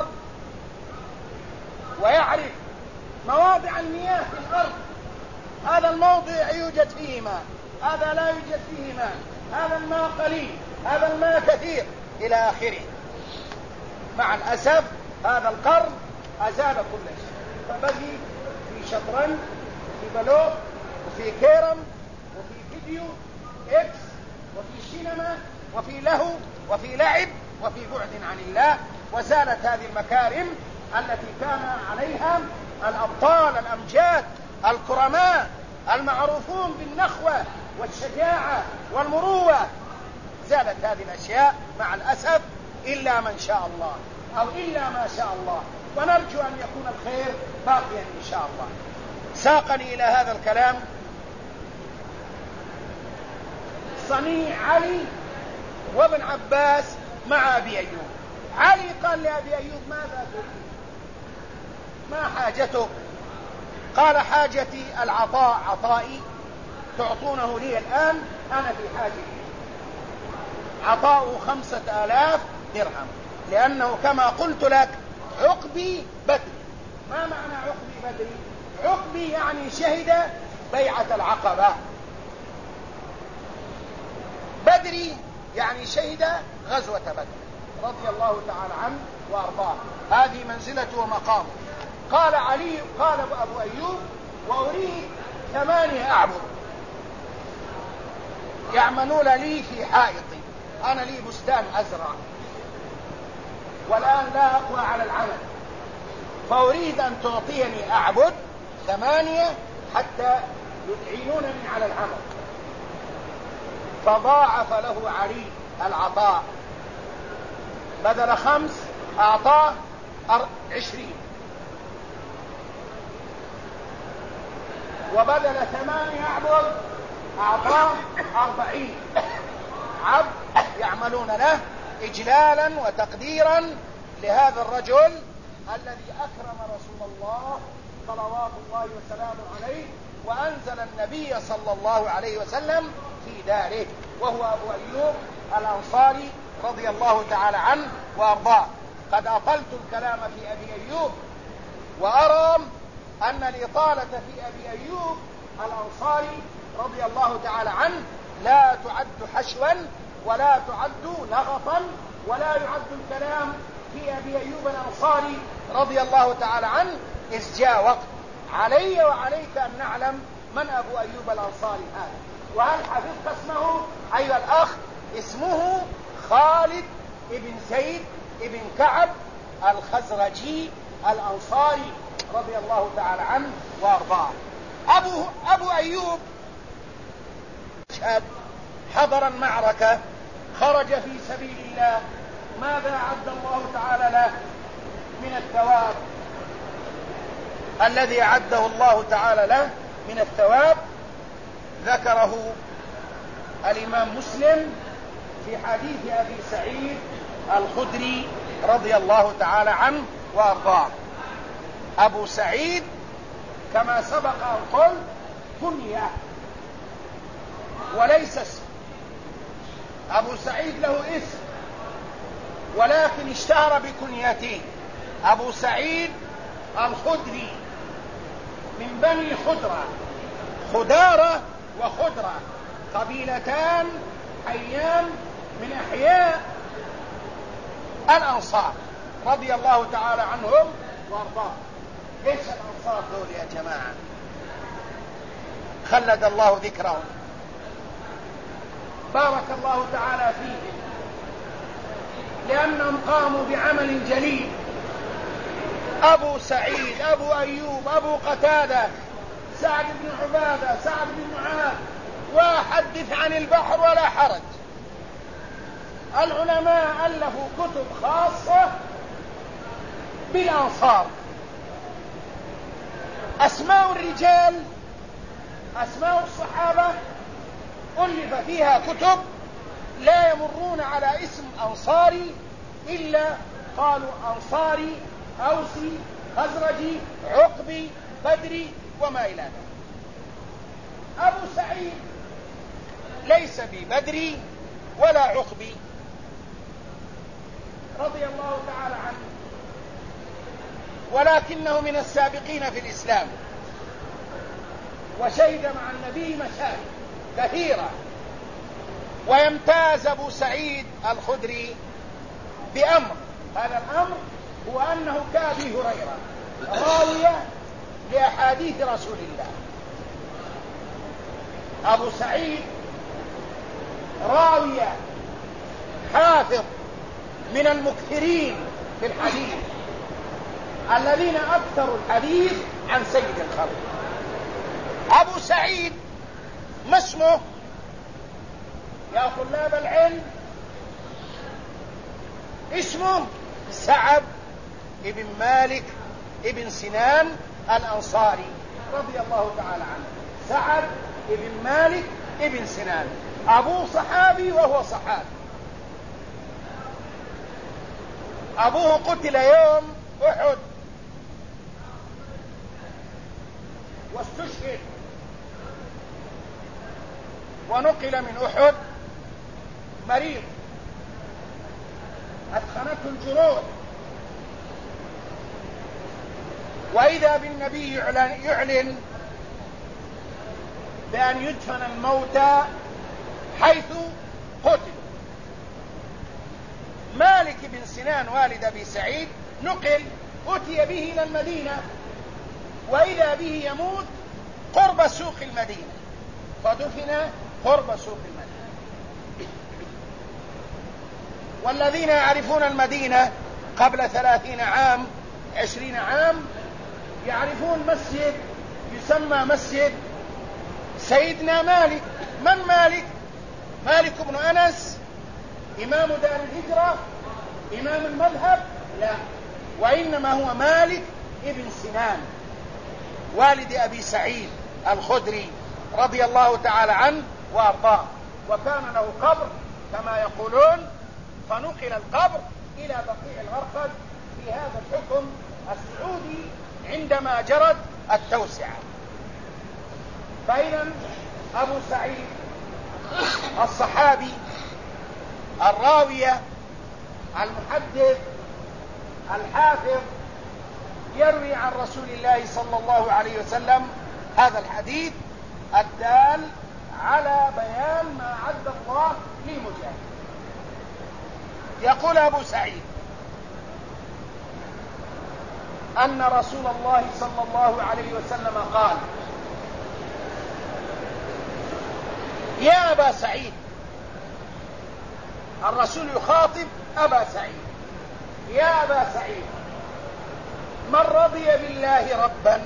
ويعرف مواضع المياه في الأرض، هذا الموضع يوجد فيه ماء، هذا لا يوجد فيه ماء، هذا الماء قليل، هذا الماء كثير، إلى آخره. مع الأسف هذا القرن أزال كل شيء، فبقي في شطرنج وفي بلوغ وفي كيرم وفي فيديو اكس وفي سينما وفي لهو وفي لعب وفي بعد عن الله. وزالت هذه المكارم التي كان عليها الأبطال الأمجاد الكرماء المعروفون بالنخوة والشجاعة والمروة. زالت هذه الأشياء مع الأسف إلا من شاء الله أو إلا ما شاء الله، ونرجو أن يكون الخير باقيا إن شاء الله. ساقني إلى هذا الكلام صنيع علي وابن عباس مع أبي أيوب. علي قال لأبي أيوب: ماذا تريد؟ ما حاجتك؟ قال: حاجتي العطاء، عطائي تعطونه لي الآن، أنا في حاجة. عطاء 5000 درهم، لأنه كما قلت لك عقبي بدري. ما معنى عقبي بدري؟ عقبي يعني شهد بيعة العقبة، بدري يعني شهد غزوة بدر رضي الله تعالى عنه وأرضاه. هذه منزلته ومقامه. قال علي، قال أبو أيوب: وأريد 8 أعبد يعملون لي في حائطي، أنا لي بستان أزرع والآن لا أقوى على العمل، فأريد أن تعطيني أعبد 8 حتى يعينونني على العمل. فضاعف له علي العطاء، بدل 5 أعطاه 20، وبدل 8 أعبد أعطاه 40 عبد يعملون له إجلالا وتقديرا لهذا الرجل الذي أكرم رسول الله صلوات الله وسلامه عليه، وأنزل النبي صلى الله عليه وسلم في داره، وهو أبو أيوب الأنصاري رضي الله تعالى عنه وأرضاه. قد أطلت الكلام في أبي أيوب، وأرى أن الإطالة في أبي أيوب الأنصاري رضي الله تعالى عنه لا تعد حشوا ولا تعد لغطا، ولا يعد الكلام في أبي أيوب الأنصاري رضي الله تعالى عنه إذ جاء وقت. علي وعليك أن نعلم من أبو أيوب الأنصاري هذا. وهل حفظت اسمه أيها الأخ؟ اسمه خالد ابن زيد ابن كعب الخزرجي الأنصاري رضي الله تعالى عنه وأرضاه. أبو أيوب حضر المعركة، خرج في سبيل الله، ماذا أعد الله تعالى له من الثواب؟ الذي أعده الله تعالى له من الثواب ذكره الإمام مسلم في حديث أبي سعيد الخدري رضي الله تعالى عنه وأرضاه. أبو سعيد كما سبق أن قلت كنية وليس اسم. أبو سعيد له اسم ولكن اشتهر بكنيته. أبو سعيد الخدري من بني خدرة، خدارة وخدرة قبيلتان حيان من أحياء الأنصار رضي الله تعالى عنهم وارضاهم. ايش الأنصار دول يا جماعة؟ خلد الله ذكرهم، بارك الله تعالى فيهم، لأنهم قاموا بعمل جليل. أبو سعيد، أبو أيوب، أبو قتادة، سعد بن عبادة، سعد بن معاذ، وحدث عن البحر ولا حرج. العلماء ألفوا كتب خاصة بالأنصار. أسماء الرجال، أسماء الصحابة ألف فيها كتب لا يمرون على اسم أنصاري إلا قالوا أنصاري، أوسي، خزرجي، عقبي، بدري، وما إلى ذلك. أبو سعيد ليس ببدري ولا عقبي رضي الله تعالى عنه، ولكنه من السابقين في الإسلام، وشهد مع النبي مشاهد كثيرة. ويمتاز أبو سعيد الخدري بأمر، هذا الأمر هو أنه كأبي هريرة راوية لأحاديث رسول الله أبو سعيد راوية حافظ من المكثرين في الحديث الذين أكثروا الحديث عن سيد الخلق. أبو سعيد ما اسمه يا طلاب العلم؟ اسمه سعد ابن مالك ابن سنان الأنصاري رضي الله تعالى عنه. سعد ابن مالك ابن سنان، أبوه صحابي وهو صحابي. أبوه قتل يوم أحد واستشهد ونقل من أحد مريض أثخنته الجروح، وإذا بالنبي يعلن بأن يدفن الموتى حيث قتل. مالك بن سنان والد أبي سعيد نقل، أتي به إلى المدينة وإذا به يموت قرب سوق المدينة، فدفن قرب سوق المدينة. والذين يعرفون المدينة قبل 30 عام 20 عام يعرفون مسجد يسمى مسجد سيدنا مالك. من مالك؟ مالك بن أنس إمام دار الهجرة إمام المذهب؟ لا، وإنما هو مالك ابن سنان والد أبي سعيد الخدري رضي الله تعالى عنه وأرضاه. وكان له قبر كما يقولون، فنقل القبر إلى بقيع الغرقد في هذا الحكم السعودي عندما جرت التوسعة. فإذا أبو سعيد الصحابي الراوية المحدث الحافظ يروي عن رسول الله صلى الله عليه وسلم هذا الحديث الدال على بيان ما عد الله لمجاهد. يقول أبو سعيد أن رسول الله صلى الله عليه وسلم قال: يا أبا سعيد. الرسول يخاطب أبا سعيد: يا أبا سعيد، من رضي بالله ربا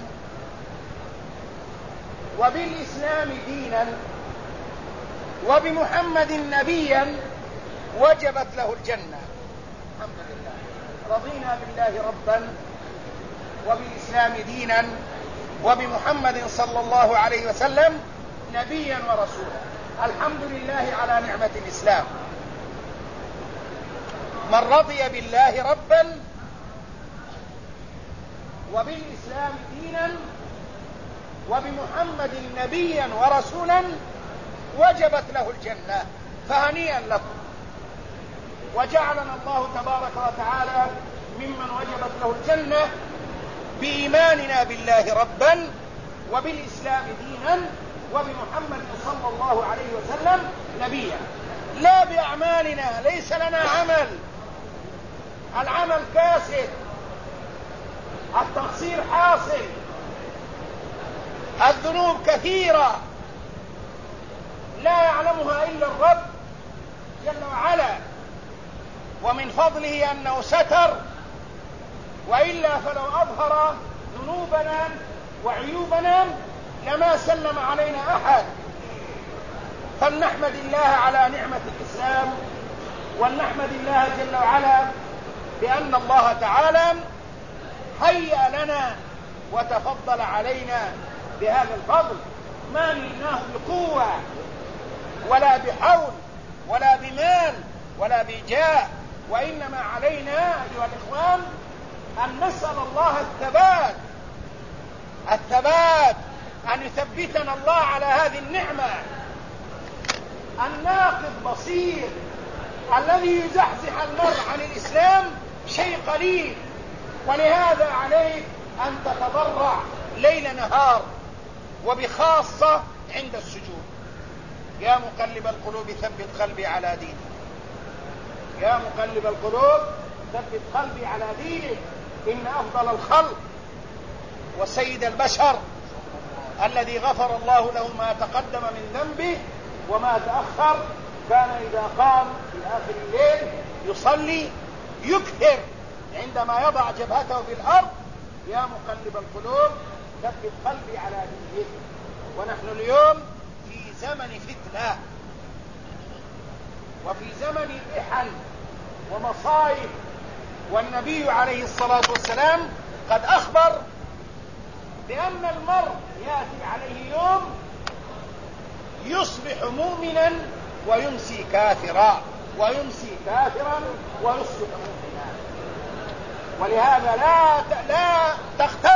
وبالإسلام دينا وبمحمد نبيا وجبت له الجنة. الحمد لله، رضينا بالله ربا وبالإسلام دينا وبمحمد صلى الله عليه وسلم نبيا ورسولا. الحمد لله على نعمة الإسلام. من رضي بالله ربا وبالإسلام دينا وبمحمد نبيا ورسولا وجبت له الجنة، فهنيئا لكم. وجعلنا الله تبارك وتعالى ممن وجبت له الجنة بإيماننا بالله ربا وبالإسلام دينا وبمحمد صلى الله عليه وسلم نبيا، لا بأعمالنا. ليس لنا عمل، العمل كاسد، التقصير حاصل، الذنوب كثيرة لا يعلمها إلا الرب جل وعلا، ومن فضله أنه ستر، وإلا فلو أظهر ذنوبنا وعيوبنا لما سلم علينا أحد. فلنحمد الله على نعمة الإسلام، ولنحمد الله جل وعلا بأن الله تعالى هيأ لنا وتفضل علينا بهذا الفضل. ما نلناه بقوة ولا بحول ولا بمال ولا بجاه، وإنما علينا أيها الإخوان أن نسأل الله الثبات، أن يثبتنا الله على هذه النعمة. الناقض بصير الذي يزحزح المرء عن الإسلام شيء قليل، ولهذا عليك أن تتضرع ليل نهار، وبخاصة عند السجود. يا مقلب القلوب ثبت قلبي على دينك، يا مقلب القلوب ثبت قلبي على دينك. إن أفضل الخلق وسيد البشر الذي غفر الله له ما تقدم من ذنبه وما تأخر، كان إذا قام في آخر الليل يصلي يكثر عندما يضع جبهته في الأرض: يا مقلب القلوب ثبت قلبي على دينك. ونحن اليوم في زمن فتنة وفي زمن محن ومصائب، والنبي عليه الصلاة والسلام قد أخبر بأن المرء يأتي عليه يوم يصبح مؤمنا ويمسي كافرا، ويمسي كافرا ويصبح مؤمنا. ولهذا لا تغتر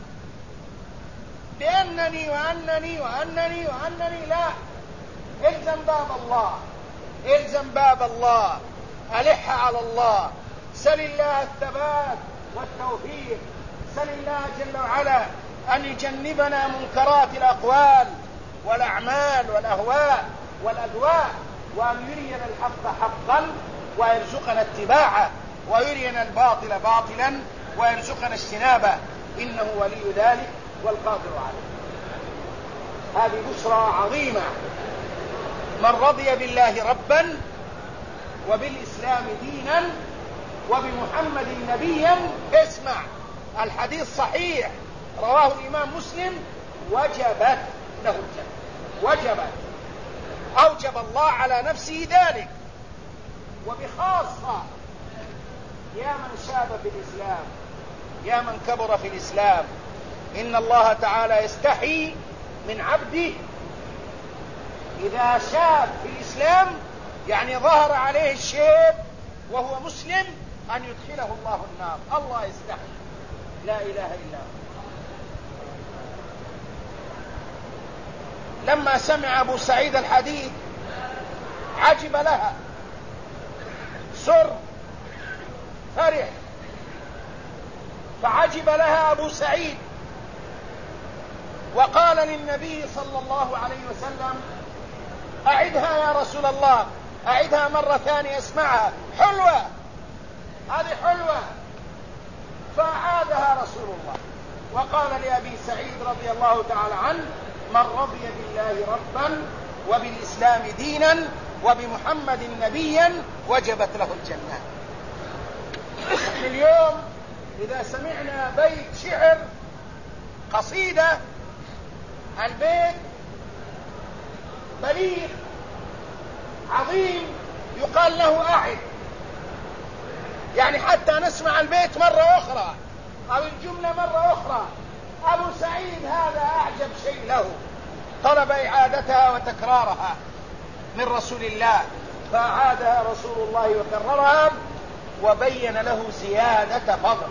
بأنني وأنني وأنني وأنني، لا، الزم باب الله، الزم باب الله، ألح على الله، سل الله الثبات والتوفيق، سل الله جل وعلا أن يجنبنا منكرات الأقوال والأعمال والأهواء والأدواء، وأن يرينا الحق حقا ويرزقنا اتباعه، ويرينا الباطل باطلا ويرزقنا اجتنابه، إنه ولي ذلك والقادر عليه. هذه بشرى عظيمة. من رضي بالله ربا وبالإسلام دينا وبمحمد نبيا، اسمع الحديث صحيح رواه الإمام مسلم: وجبت له الجنة. وجبت، أوجب الله على نفسه ذلك. وبخاصة يا من شاب في الإسلام، يا من كبر في الإسلام، إن الله تعالى يستحي من عبده إذا شاب في الإسلام، يعني ظهر عليه الشيب وهو مسلم، أن يدخله الله النار. الله يستحي، لا إله إلا هو. لما سمع أبو سعيد الحديث عجب لها، سر، فرح، فعجب لها أبو سعيد وقال للنبي صلى الله عليه وسلم: أعدها يا رسول الله، أعدها مرة ثانية اسمعها، حلوة، هذه حلوة. فأعادها رسول الله وقال لأبي سعيد رضي الله تعالى عنه: من رضي بالله ربا وبالإسلام دينا وبمحمد نبيا وجبت له الجنة. نحن اليوم إذا سمعنا بيت شعر، قصيدة، البيت بليغ عظيم يقال له أعد، يعني حتى نسمع البيت مرة أخرى أو الجملة مرة أخرى. أبو سعيد هذا أعجب شيء له، طلب إعادتها وتكرارها من رسول الله، فأعادها رسول الله وكررها وبين له زيادة فضل،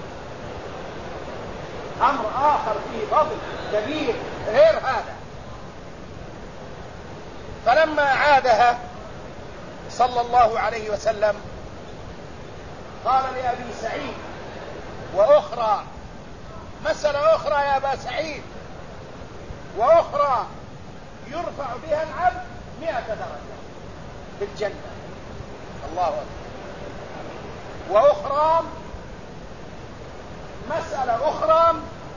أمر آخر فيه فضل كبير غير هذا. فلما عادها صلى الله عليه وسلم قال لأبي سعيد: وأخرى، مسألة أخرى يا أبا سعيد، وأخرى يرفع بها العبد 100 درجة في الجنة. الله أكبر. وأخرى، مسألة أخرى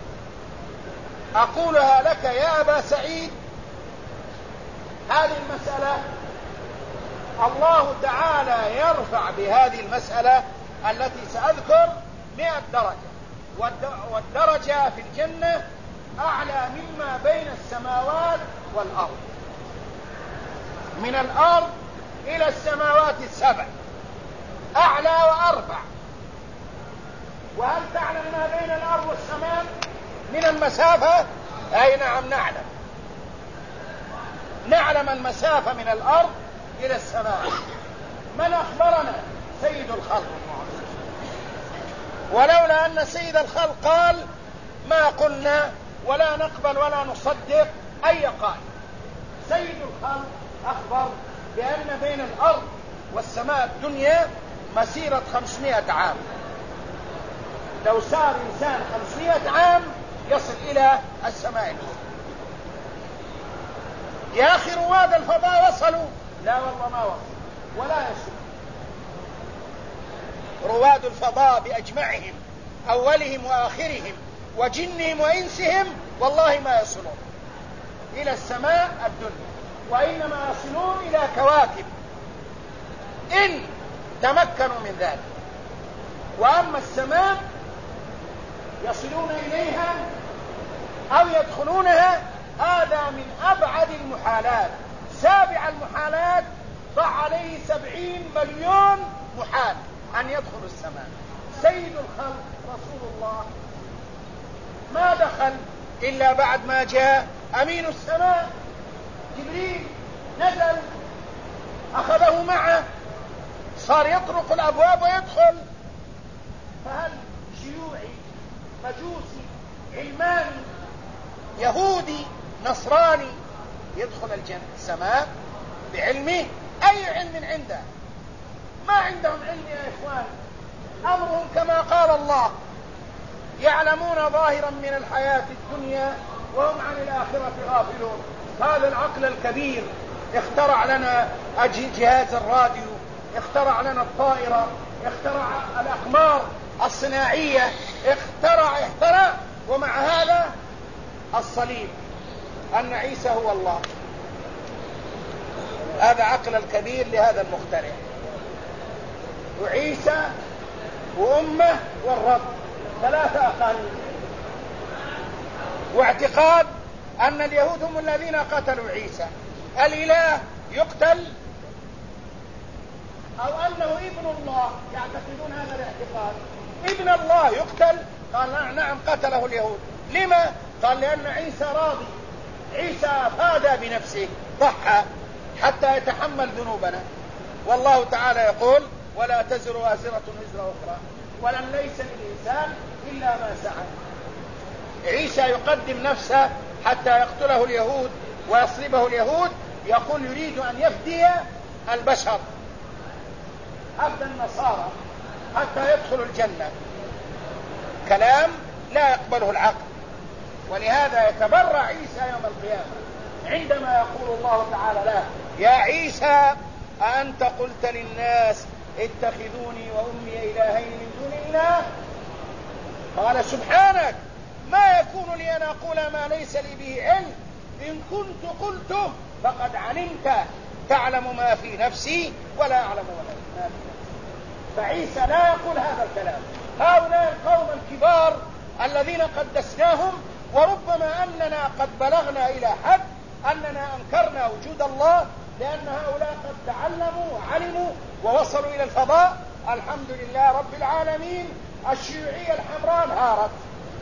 أقولها لك يا أبا سعيد، هذه المسألة الله تعالى يرفع بهذه المسألة التي سأذكر 100 درجة، والدرجة في الجنة أعلى مما بين السماوات والأرض، من الأرض إلى السماوات السبع، أعلى وأرفع. وهل تعلم ما بين الأرض والسماء من المسافة؟ أي نعم، نعلم المسافة من الأرض إلى السماء. من أخبرنا؟ سيد الخلق. ولولا أن سيد الخلق قال ما قلنا ولا نقبل ولا نصدق أي قائل. سيد الخلق أخبر بأن بين الأرض والسماء الدنيا مسيرة 500 عام. لو سار إنسان 500 عام يصل إلى السماء الأولى. يا أخي رواد الفضاء وصلوا؟ لا والله ما وصلوا ولا يصلوا. رواد الفضاء بأجمعهم، أولهم وآخرهم وجنهم وإنسهم، والله ما يصلون. إلى السماء الدنيا، وإنما يصلون إلى كواكب إن تمكنوا من ذلك. وأما السماء يصلون إليها أو يدخلونها، هذا من أبعد المحالات. سابع المحالات ضع عليه 70 مليون محال أن يدخل السماء. سيد الخلق رسول الله ما دخل إلا بعد ما جاء أمين السماء جبريل، نزل أخذه معه، صار يطرق الأبواب ويدخل. فهل شيوعي مجوسي علماني يهودي نصراني يدخل السماء بعلمه؟ أي علم عنده؟ ما عندهم علم يا إخوان. أمرهم كما قال الله: يعلمون ظاهرا من الحياة الدنيا وهم عن الآخرة غافلون. هذا العقل الكبير اخترع لنا جهاز الراديو، اخترع لنا الطائرة، اخترع الأقمار الصناعية، اخترع، ومع هذا الصليب أن عيسى هو الله. هذا عقل الكبير لهذا المخترع. وعيسى وأمه والرب 3 أقانيم. واعتقاد أن اليهود هم الذين قتلوا عيسى، الإله يقتل أو أنه ابن الله، يعتقدون هذا الاعتقاد. ابن الله يقتل؟ قال نعم قتله اليهود. لما؟ قال لأن عيسى راضي، عيسى فادى بنفسه، ضحى حتى يتحمل ذنوبنا. والله تعالى يقول: ولا تزر وازرة وزر أخرى ولن ليس للإنسان إلا ما سعى. عيسى يقدم نفسه حتى يقتله اليهود ويصلبه اليهود، يقول يريد أن يفدي البشر، أفدى النصارى حتى يدخلوا الجنة. كلام لا يقبله العقل. ولهذا يتبرع عيسى يوم القيامة عندما يقول الله تعالى له: يا عيسى أأنت قلت للناس اتخذوني وأمي إلهين من دون الله؟ قال: سبحانك، ما يكون لي أن أقول ما ليس لي به علم، إن كنت قلته فقد علمت، تعلم ما في نفسي ولا أعلم ما في نفسي. فعيسى لا يقول هذا الكلام. هؤلاء القوم الكبار الذين قدسناهم، وربما أننا قد بلغنا إلى حد أننا أنكرنا وجود الله، لأن هؤلاء قد تعلموا وعلموا ووصلوا إلى الفضاء. الحمد لله رب العالمين، الشيوعية الحمراء انهارت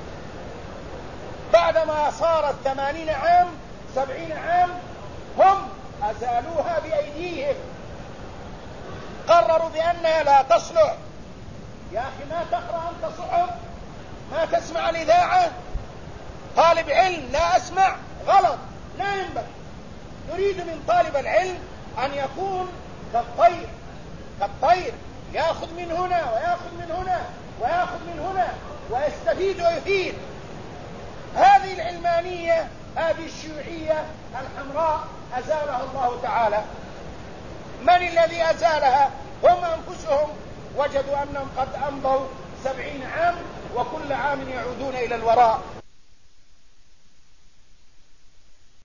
بعدما صارت 80 عام 70 عام، هم أزالوها بأيديهم، قرروا بأنها لا تصلح. يا أخي ما تقرأ أنت صحف؟ ما تسمع الإذاعة؟ طالب علم: لا أسمع. غلط، لا ينبغي. نريد من طالب العلم أن يكون كالطير، يأخذ من هنا ويأخذ من هنا ويأخذ من هنا ويستفيد ويفيد. هذه العلمانية، هذه الشيوعية الحمراء أزالها الله تعالى. من الذي أزالها؟ هم أنفسهم. وجدوا أنهم قد أمضوا 70 عام وكل عام يعودون إلى الوراء.